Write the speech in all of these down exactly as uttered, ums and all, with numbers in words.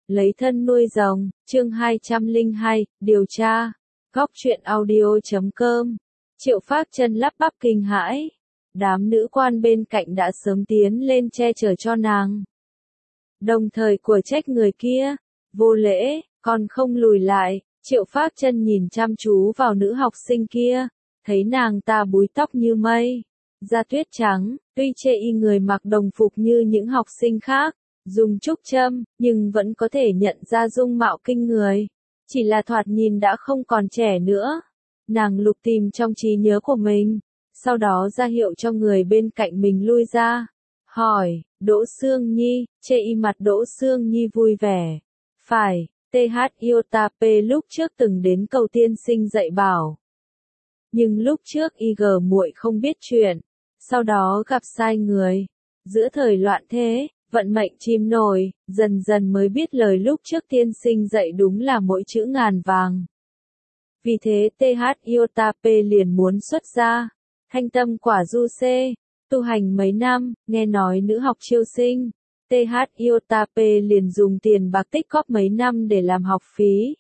lấy thân nuôi rồng, chương hai trăm lẻ hai, điều tra. Góc truyện audio.com. Triệu Phác Chân lắp bắp kinh hãi. Đám nữ quan bên cạnh đã sớm tiến lên che chở cho nàng. Đồng thời của trách người kia, vô lễ, còn không lùi lại. Triệu Phác Chân nhìn chăm chú vào nữ học sinh kia, thấy nàng ta búi tóc như mây, da tuyết trắng, tuy chê y người mặc đồng phục như những học sinh khác, dùng trúc châm, nhưng vẫn có thể nhận ra dung mạo kinh người. Chỉ là thoạt nhìn đã không còn trẻ nữa. Nàng lục tìm trong trí nhớ của mình, sau đó ra hiệu cho người bên cạnh mình lui ra. Hỏi, Đỗ Sương Nhi, chê y mặt Đỗ Sương Nhi vui vẻ. Phải, tê hát Iotap lúc trước từng đến cầu tiên sinh dạy bảo. Nhưng lúc trước y gờ muội không biết chuyện, sau đó gặp sai người. Giữa thời loạn thế, vận mệnh chim nổi, dần dần mới biết lời lúc trước tiên sinh dạy đúng là mỗi chữ ngàn vàng. Vì thế tê hát Iotap liền muốn xuất gia, thanh tâm quả du xê, tu hành mấy năm, nghe nói nữ học chiêu sinh. tê hát Iotap liền dùng tiền bạc tích góp mấy năm để làm học phí.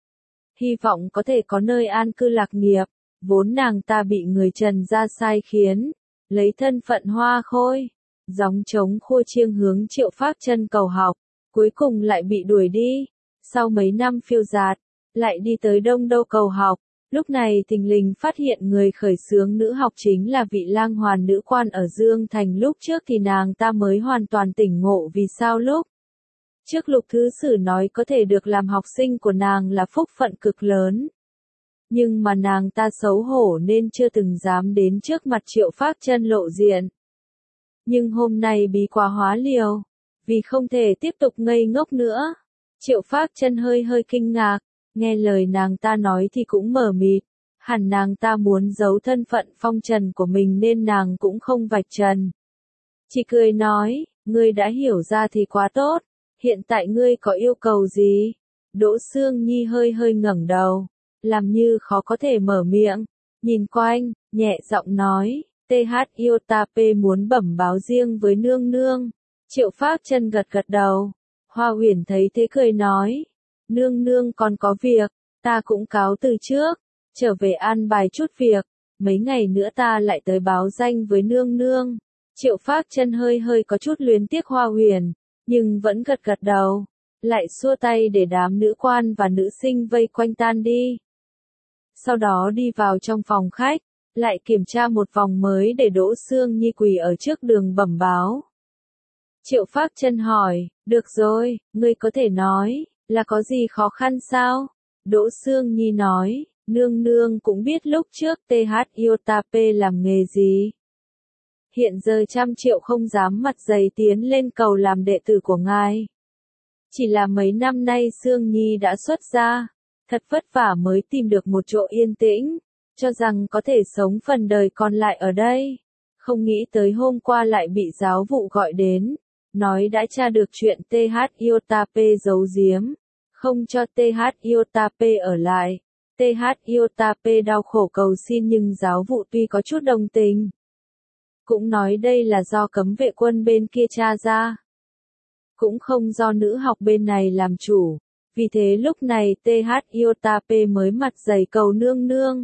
Hy vọng có thể có nơi an cư lạc nghiệp, vốn nàng ta bị người Trần gia sai khiến, lấy thân phận hoa khôi, gióng trống khua chiêng hướng Triệu Phác Chân cầu học, cuối cùng lại bị đuổi đi. Sau mấy năm phiêu dạt, lại đi tới Đông Đô cầu học, lúc này thình lình phát hiện người khởi xướng nữ học chính là vị lang hoàn nữ quan ở Dương Thành. Lúc trước thì nàng ta mới hoàn toàn tỉnh ngộ vì sao lúc trước Lục Thứ Sử nói có thể được làm học sinh của nàng là phúc phận cực lớn. Nhưng mà nàng ta xấu hổ nên chưa từng dám đến trước mặt Triệu Phác Chân lộ diện. Nhưng hôm nay bí quá hóa liều, vì không thể tiếp tục ngây ngốc nữa. Triệu Phác Chân hơi hơi kinh ngạc, nghe lời nàng ta nói thì cũng mờ mịt, hẳn nàng ta muốn giấu thân phận phong trần của mình nên nàng cũng không vạch trần. Chỉ cười nói, ngươi đã hiểu ra thì quá tốt, hiện tại ngươi có yêu cầu gì? Đỗ Sương Nhi hơi hơi ngẩng đầu, làm như khó có thể mở miệng, nhìn quanh, nhẹ giọng nói, tê hát Iotap muốn bẩm báo riêng với nương nương. Triệu Phác Chân gật gật đầu. Hoa Huyền thấy thế cười nói, nương nương còn có việc, ta cũng cáo từ trước, trở về an bài chút việc, mấy ngày nữa ta lại tới báo danh với nương nương. Triệu Phác Chân hơi hơi có chút luyến tiếc Hoa Huyền, nhưng vẫn gật gật đầu, lại xua tay để đám nữ quan và nữ sinh vây quanh tan đi. Sau đó đi vào trong phòng khách, lại kiểm tra một vòng mới để Đỗ Sương Nhi quỳ ở trước đường bẩm báo. Triệu Phác Chân hỏi, được rồi, ngươi có thể nói, là có gì khó khăn sao? Đỗ Sương Nhi nói, nương nương cũng biết lúc trước tê hát Iotap làm nghề gì. Hiện giờ trăm triệu không dám mặt dày tiến lên cầu làm đệ tử của ngài. Chỉ là mấy năm nay Sương Nhi đã xuất gia, thật vất vả mới tìm được một chỗ yên tĩnh, cho rằng có thể sống phần đời còn lại ở đây. Không nghĩ tới hôm qua lại bị giáo vụ gọi đến, nói đã tra được chuyện tê hát Iotap giấu giếm, không cho tê hát Iotap ở lại. tê hát Iotap đau khổ cầu xin nhưng giáo vụ tuy có chút đồng tình, cũng nói đây là do cấm vệ quân bên kia tra ra, cũng không do nữ học bên này làm chủ. Vì thế lúc này tê hát Iotap mới mặt dày cầu nương nương.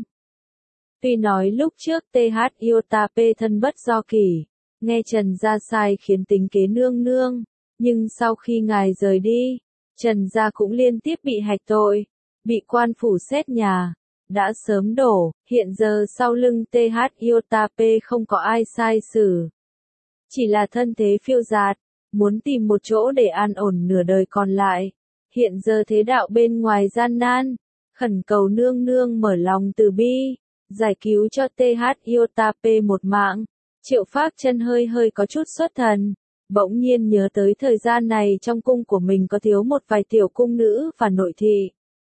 Tuy nói lúc trước tê hát Iotap thân bất do kỷ, nghe Trần gia sai khiến tính kế nương nương, nhưng sau khi ngài rời đi, Trần gia cũng liên tiếp bị hạch tội, bị quan phủ xét nhà, đã sớm đổ, hiện giờ sau lưng tê hát Iotap không có ai sai xử. Chỉ là thân thế phiêu dạt, muốn tìm một chỗ để an ổn nửa đời còn lại. Hiện giờ thế đạo bên ngoài gian nan, khẩn cầu nương nương mở lòng từ bi, giải cứu cho tê hát Iotap một mạng. Triệu Phác Chân hơi hơi có chút xuất thần, bỗng nhiên nhớ tới thời gian này trong cung của mình có thiếu một vài tiểu cung nữ và nội thị.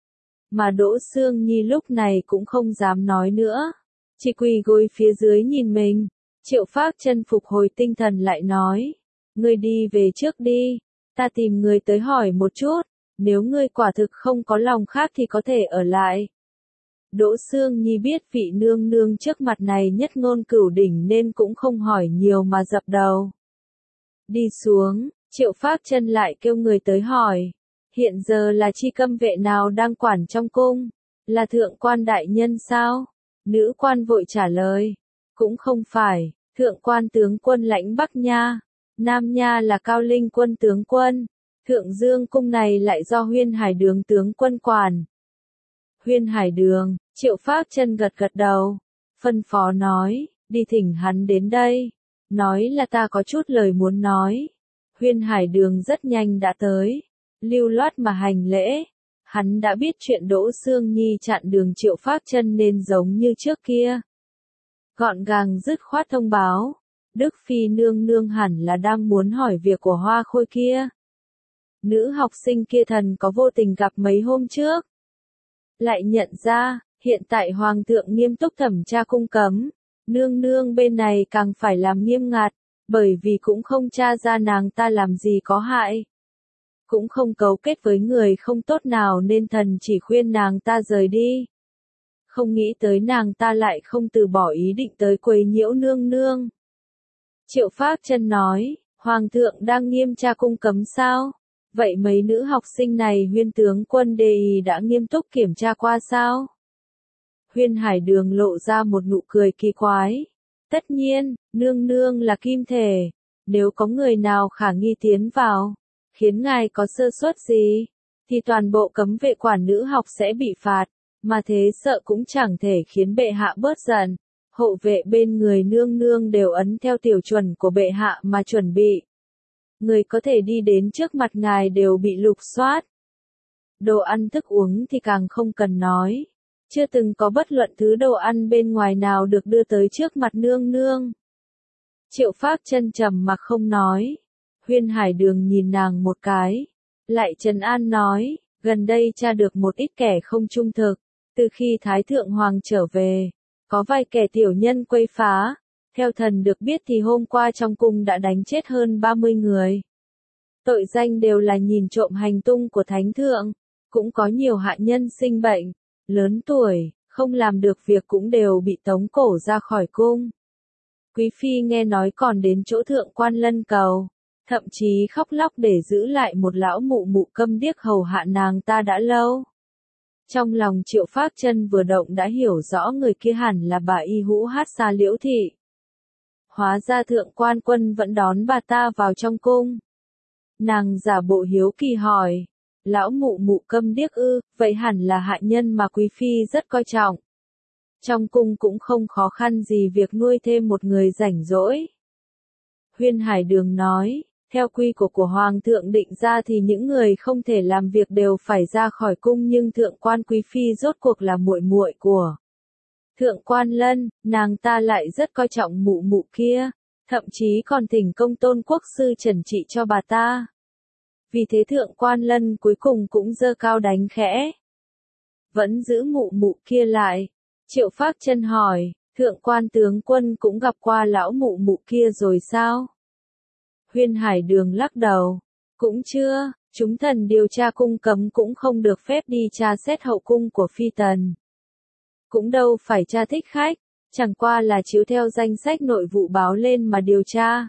Mà Đỗ Sương Nhi lúc này cũng không dám nói nữa, chỉ quỳ gối phía dưới nhìn mình. Triệu Phác Chân phục hồi tinh thần lại nói, ngươi đi về trước đi, ta tìm người tới hỏi một chút. Nếu ngươi quả thực không có lòng khác thì có thể ở lại. Đỗ Sương Nhi biết vị nương nương trước mặt này nhất ngôn cửu đỉnh nên cũng không hỏi nhiều mà dập đầu. Đi xuống, Triệu Phác Chân lại kêu người tới hỏi. hiện giờ là chi câm vệ nào đang quản trong cung? Là thượng quan đại nhân sao? Nữ quan vội trả lời. Cũng không phải, thượng quan tướng quân lãnh Bắc Nha. Nam Nha là Cao Linh quân tướng quân. Thượng Dương cung này lại do Huyên Hải Đường tướng quân quản. Huyên Hải Đường, Triệu Phác Chân gật gật đầu. Phân phó nói, đi thỉnh hắn đến đây. Nói là ta có chút lời muốn nói. Huyên Hải Đường rất nhanh đã tới. Lưu loát mà hành lễ. Hắn đã biết chuyện Đỗ Sương Nhi chặn đường Triệu Phác Chân nên giống như trước kia. Gọn gàng dứt khoát thông báo. Đức Phi nương nương hẳn là đang muốn hỏi việc của Hoa Khôi kia. Nữ học sinh kia thần có vô tình gặp mấy hôm trước. Lại nhận ra, hiện tại Hoàng thượng nghiêm túc thẩm tra cung cấm. Nương nương bên này càng phải làm nghiêm ngặt, bởi vì cũng không tra ra nàng ta làm gì có hại. Cũng không cấu kết với người không tốt nào nên thần chỉ khuyên nàng ta rời đi. Không nghĩ tới nàng ta lại không từ bỏ ý định tới quấy nhiễu nương nương. Triệu Phác Chân nói, Hoàng thượng đang nghiêm tra cung cấm sao? Vậy mấy nữ học sinh này Huyên tướng quân đề ý đã nghiêm túc kiểm tra qua sao? Huyên Hải Đường lộ ra một nụ cười kỳ quái. Tất nhiên, nương nương là kim thể. Nếu có người nào khả nghi tiến vào, khiến ngài có sơ suất gì, thì toàn bộ cấm vệ quản nữ học sẽ bị phạt. Mà thế sợ cũng chẳng thể khiến bệ hạ bớt giận. Hộ vệ bên người nương nương đều ấn theo tiểu chuẩn của bệ hạ mà chuẩn bị. Người có thể đi đến trước mặt ngài đều bị lục soát. Đồ ăn thức uống thì càng không cần nói. Chưa từng có bất luận thứ đồ ăn bên ngoài nào được đưa tới trước mặt nương nương. Triệu Phác Chân trầm mặc không nói. Huyên Hải Đường nhìn nàng một cái. Lại trấn an nói, gần đây tra được một ít kẻ không trung thực. Từ khi Thái Thượng Hoàng trở về, có vài kẻ tiểu nhân quấy phá. Theo thần được biết thì hôm qua trong cung đã đánh chết hơn ba mươi người. Tội danh đều là nhìn trộm hành tung của Thánh Thượng. Cũng có nhiều hạ nhân sinh bệnh, lớn tuổi, không làm được việc cũng đều bị tống cổ ra khỏi cung. Quý Phi nghe nói còn đến chỗ Thượng quan Lân cầu, thậm chí khóc lóc để giữ lại một lão mụ mụ câm điếc hầu hạ nàng ta đã lâu. Trong lòng Triệu Phác Chân vừa động đã hiểu rõ người kia hẳn là bà Y Hữu Hát Xa Liễu Thị. Hóa ra Thượng quan Quân vẫn đón bà ta vào trong cung. Nàng giả bộ hiếu kỳ hỏi, lão mụ mụ câm điếc ư, vậy hẳn là hạ nhân mà Quý Phi rất coi trọng. Trong cung cũng không khó khăn gì việc nuôi thêm một người rảnh rỗi. Huyên Hải Đường nói, theo quy của của Hoàng thượng định ra thì những người không thể làm việc đều phải ra khỏi cung, nhưng Thượng quan Quý Phi rốt cuộc là muội muội của Thượng quan Lân, nàng ta lại rất coi trọng mụ mụ kia, thậm chí còn thỉnh công tôn quốc sư trần trị cho bà ta. Vì thế Thượng quan Lân cuối cùng cũng giơ cao đánh khẽ. Vẫn giữ mụ mụ kia lại. Triệu Phác Chân hỏi, Thượng quan tướng quân cũng gặp qua lão mụ mụ kia rồi sao? Huyên Hải Đường lắc đầu. Cũng chưa, chúng thần điều tra cung cấm cũng không được phép đi tra xét hậu cung của phi tần. Cũng đâu phải tra thích khách, chẳng qua là chiếu theo danh sách nội vụ báo lên mà điều tra.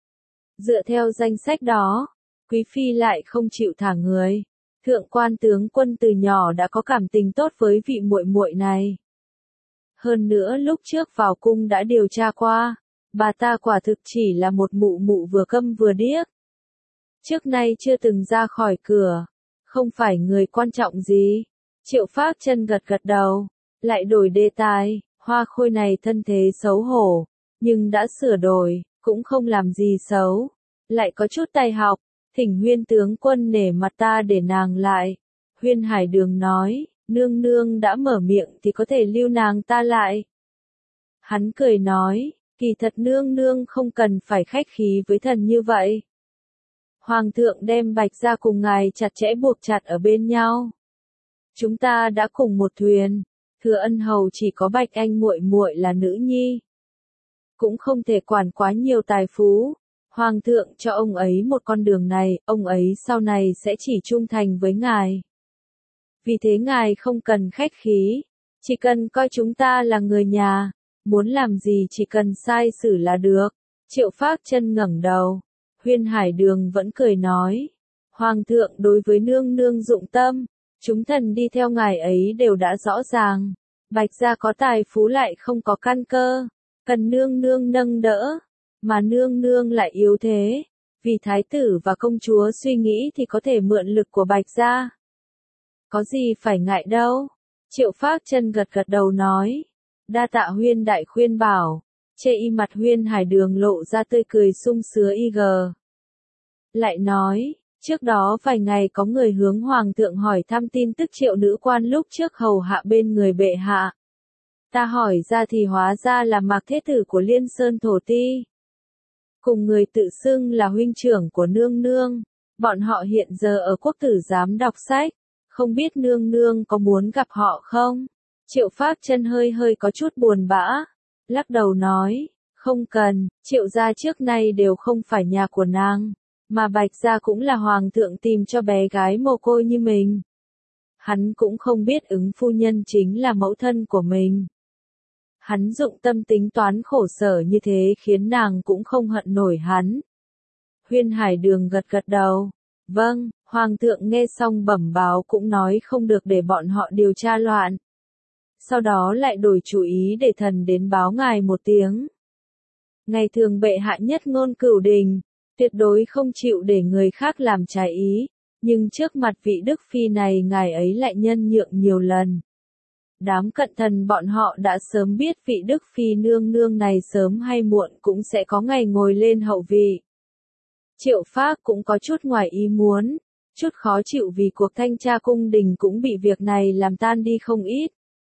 Dựa theo danh sách đó, Quý Phi lại không chịu thả người. Thượng quan tướng quân từ nhỏ đã có cảm tình tốt với vị muội muội này. Hơn nữa lúc trước vào cung đã điều tra qua, bà ta quả thực chỉ là một mụ mụ vừa câm vừa điếc. Trước nay chưa từng ra khỏi cửa, không phải người quan trọng gì. Triệu Phác Chân gật gật đầu, lại đổi đề tài, Hoa Khôi này thân thế xấu hổ, nhưng đã sửa đổi, cũng không làm gì xấu, lại có chút tài học, thỉnh Huyên tướng quân nể mặt ta để nàng lại. Huyên Hải Đường nói, nương nương đã mở miệng thì có thể lưu nàng ta lại. Hắn cười nói, kỳ thật nương nương không cần phải khách khí với thần như vậy. Hoàng thượng đem Bạch Gia cùng ngài chặt chẽ buộc chặt ở bên nhau. Chúng ta đã cùng một thuyền, Thừa Ân hầu chỉ có Bạch Anh muội muội là nữ nhi, cũng không thể quản quá nhiều tài phú. Hoàng thượng cho ông ấy một con đường này, ông ấy sau này sẽ chỉ trung thành với ngài. Vì thế ngài không cần khách khí, chỉ cần coi chúng ta là người nhà, muốn làm gì chỉ cần sai xử là được. Triệu Phác Chân ngẩng đầu, Huyên Hải Đường vẫn cười nói, Hoàng thượng đối với nương nương dụng tâm, chúng thần đi theo ngài ấy đều đã rõ ràng. Bạch gia có tài phú lại không có căn cơ, cần nương nương nâng đỡ, mà nương nương lại yếu thế. Vì thái tử và công chúa suy nghĩ thì có thể mượn lực của Bạch gia. Có gì phải ngại đâu. Triệu Phác Chân gật gật đầu nói. Đa tạ Huyên đại khuyên bảo. Chê y mặt Huyên Hải Đường lộ ra tươi cười sung sứa y gờ. Lại nói, trước đó vài ngày có người hướng Hoàng thượng hỏi thăm tin tức Triệu nữ quan lúc trước hầu hạ bên người bệ hạ. Ta hỏi ra thì hóa ra là Mạc Thế Tử của Liên Sơn Thổ Ti. Cùng người tự xưng là huynh trưởng của nương nương. Bọn họ hiện giờ ở quốc tử giám đọc sách. Không biết nương nương có muốn gặp họ không? Triệu Phác Chân hơi hơi có chút buồn bã. Lắc đầu nói, không cần, Triệu gia trước nay đều không phải nhà của nàng. Mà Bạch gia cũng là hoàng thượng tìm cho bé gái mồ côi như mình. Hắn cũng không biết ứng phu nhân chính là mẫu thân của mình. Hắn dụng tâm tính toán khổ sở như thế khiến nàng cũng không hận nổi hắn. Huyên Hải Đường gật gật đầu. Vâng, Hoàng thượng nghe xong bẩm báo cũng nói không được để bọn họ điều tra loạn. Sau đó lại đổi chủ ý để thần đến báo ngài một tiếng. Ngày thường bệ hạ nhất ngôn cửu đình, tuyệt đối không chịu để người khác làm trái ý, nhưng trước mặt vị Đức Phi này ngài ấy lại nhân nhượng nhiều lần. Đám cận thần bọn họ đã sớm biết vị Đức Phi nương nương này sớm hay muộn cũng sẽ có ngày ngồi lên hậu vị. Triệu Phác cũng có chút ngoài ý muốn, chút khó chịu vì cuộc thanh tra cung đình cũng bị việc này làm tan đi không ít.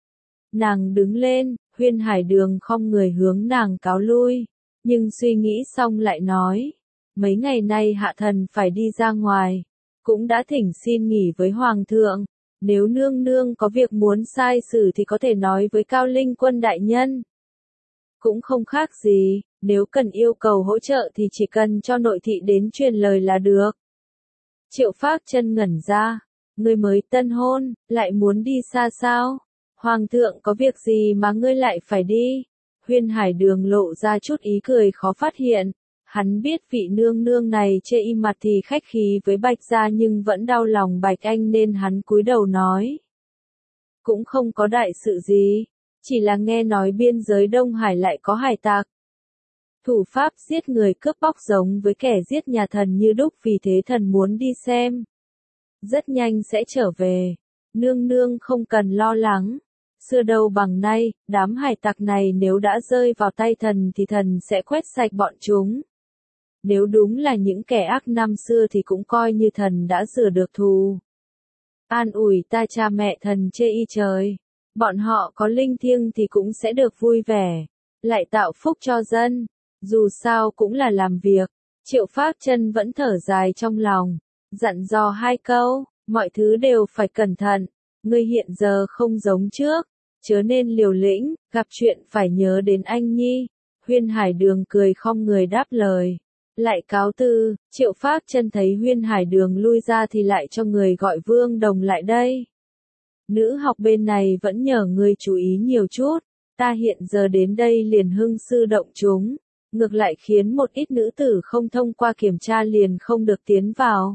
Nàng đứng lên, Huyên Hải Đường không người hướng nàng cáo lui, nhưng suy nghĩ xong lại nói, mấy ngày nay hạ thần phải đi ra ngoài, cũng đã thỉnh xin nghỉ với Hoàng thượng, nếu nương nương có việc muốn sai xử thì có thể nói với Cao Linh Quân đại nhân. Cũng không khác gì, nếu cần yêu cầu hỗ trợ thì chỉ cần cho nội thị đến truyền lời là được. Triệu Phác Chân ngẩn ra, ngươi mới tân hôn, lại muốn đi xa sao? Hoàng thượng có việc gì mà ngươi lại phải đi? Huyên Hải Đường lộ ra chút ý cười khó phát hiện. Hắn biết vị nương nương này chê y mặt thì khách khí với Bạch gia nhưng vẫn đau lòng Bạch Anh nên hắn cúi đầu nói. Cũng không có đại sự gì, chỉ là nghe nói biên giới Đông Hải lại có hải tặc. Thủ pháp giết người cướp bóc giống với kẻ giết nhà thần như đúc, vì thế thần muốn đi xem. Rất nhanh sẽ trở về, nương nương không cần lo lắng. Xưa đâu bằng nay, đám hải tặc này nếu đã rơi vào tay thần thì thần sẽ quét sạch bọn chúng. Nếu đúng là những kẻ ác năm xưa thì cũng coi như thần đã rửa được thù. An ủi ta cha mẹ thần chê y trời. Bọn họ có linh thiêng thì cũng sẽ được vui vẻ. Lại tạo phúc cho dân. Dù sao cũng là làm việc. Triệu Phác Chân vẫn thở dài trong lòng. Dặn dò hai câu. Mọi thứ đều phải cẩn thận. Ngươi hiện giờ không giống trước. Chớ nên liều lĩnh. Gặp chuyện phải nhớ đến anh nhi. Huyên Hải Đường cười không người đáp lời. Lại cáo từ, Triệu Phác Chân thấy Huyên Hải Đường lui ra thì lại cho người gọi Vương Đồng lại đây. Nữ học bên này vẫn nhờ ngươi chú ý nhiều chút, ta hiện giờ đến đây liền hưng sư động chúng, ngược lại khiến một ít nữ tử không thông qua kiểm tra liền không được tiến vào.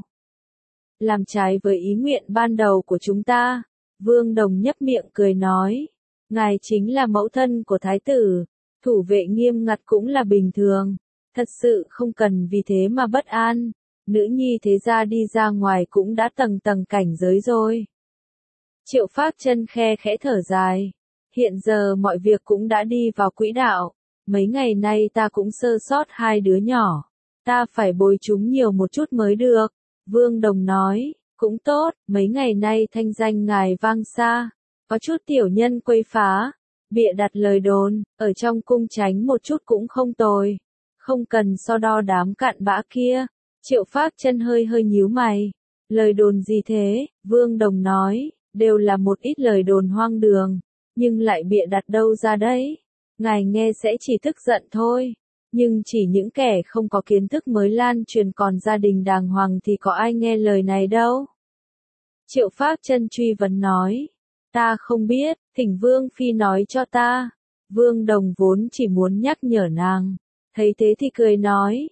Làm trái với ý nguyện ban đầu của chúng ta, Vương Đồng nhấp miệng cười nói, ngài chính là mẫu thân của thái tử, thủ vệ nghiêm ngặt cũng là bình thường. Thật sự không cần vì thế mà bất an, nữ nhi thế gia đi ra ngoài cũng đã tầng tầng cảnh giới rồi. Triệu Phác Chân khe khẽ thở dài, hiện giờ mọi việc cũng đã đi vào quỹ đạo, mấy ngày nay ta cũng sơ sót hai đứa nhỏ, ta phải bồi chúng nhiều một chút mới được. Vương Đồng nói, cũng tốt, mấy ngày nay thanh danh ngài vang xa, có chút tiểu nhân quấy phá, bịa đặt lời đồn, ở trong cung tránh một chút cũng không tồi. Không cần so đo đám cặn bã kia. Triệu Phác Chân hơi hơi nhíu mày. Lời đồn gì thế? Vương Đồng nói, đều là một ít lời đồn hoang đường, nhưng lại bịa đặt đâu ra đấy. Ngài nghe sẽ chỉ tức giận thôi, nhưng chỉ những kẻ không có kiến thức mới lan truyền, còn gia đình đàng hoàng thì có ai nghe lời này đâu. Triệu Phác Chân truy vấn nói, ta không biết, thỉnh Vương Phi nói cho ta. Vương Đồng vốn chỉ muốn nhắc nhở nàng. Thấy thế thì cười nói,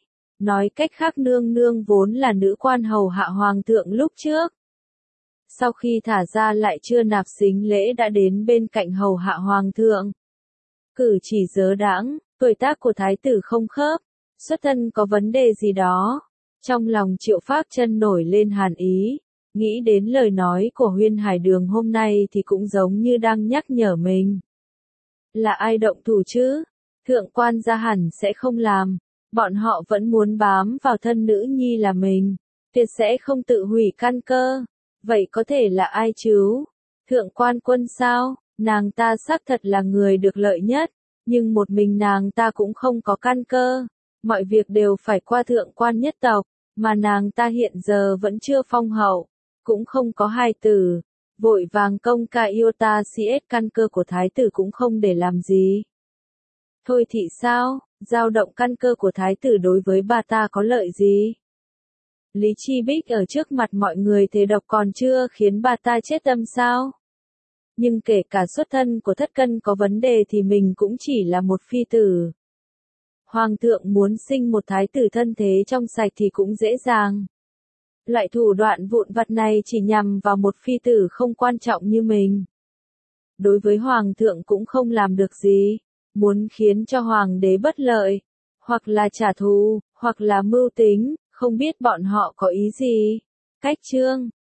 Nói cách khác nương nương vốn là nữ quan hầu hạ hoàng thượng lúc trước. Sau khi thả ra lại chưa nạp sính lễ đã đến bên cạnh hầu hạ hoàng thượng. Cử chỉ dớ đãng, tuổi tác của thái tử không khớp, xuất thân có vấn đề gì đó. Trong lòng Triệu Phác Chân nổi lên hàn ý, nghĩ đến lời nói của Huyên Hải Đường hôm nay thì cũng giống như đang nhắc nhở mình. Là ai động thủ chứ? Thượng quan gia hẳn sẽ không làm, bọn họ vẫn muốn bám vào thân nữ nhi là mình, tuyệt sẽ không tự hủy căn cơ. Vậy có thể là ai chứ? Thượng quan quân sao? Nàng ta xác thật là người được lợi nhất, nhưng một mình nàng ta cũng không có căn cơ. Mọi việc đều phải qua thượng quan nhất tộc, mà nàng ta hiện giờ vẫn chưa phong hậu, cũng không có hài tử. Vội vàng công ca yêu ta xê ét căn cơ của thái tử cũng không để làm gì. Thôi thì sao? Dao động căn cơ của thái tử đối với bà ta có lợi gì? Lý Chi Bích ở trước mặt mọi người thế độc còn chưa khiến bà ta chết tâm sao? Nhưng kể cả xuất thân của thất cân có vấn đề thì mình cũng chỉ là một phi tử. Hoàng thượng muốn sinh một thái tử thân thế trong sạch thì cũng dễ dàng. Loại thủ đoạn vụn vặt này chỉ nhằm vào một phi tử không quan trọng như mình. Đối với hoàng thượng cũng không làm được gì. Muốn khiến cho hoàng đế bất lợi, hoặc là trả thù, hoặc là mưu tính, không biết bọn họ có ý gì. Cách chương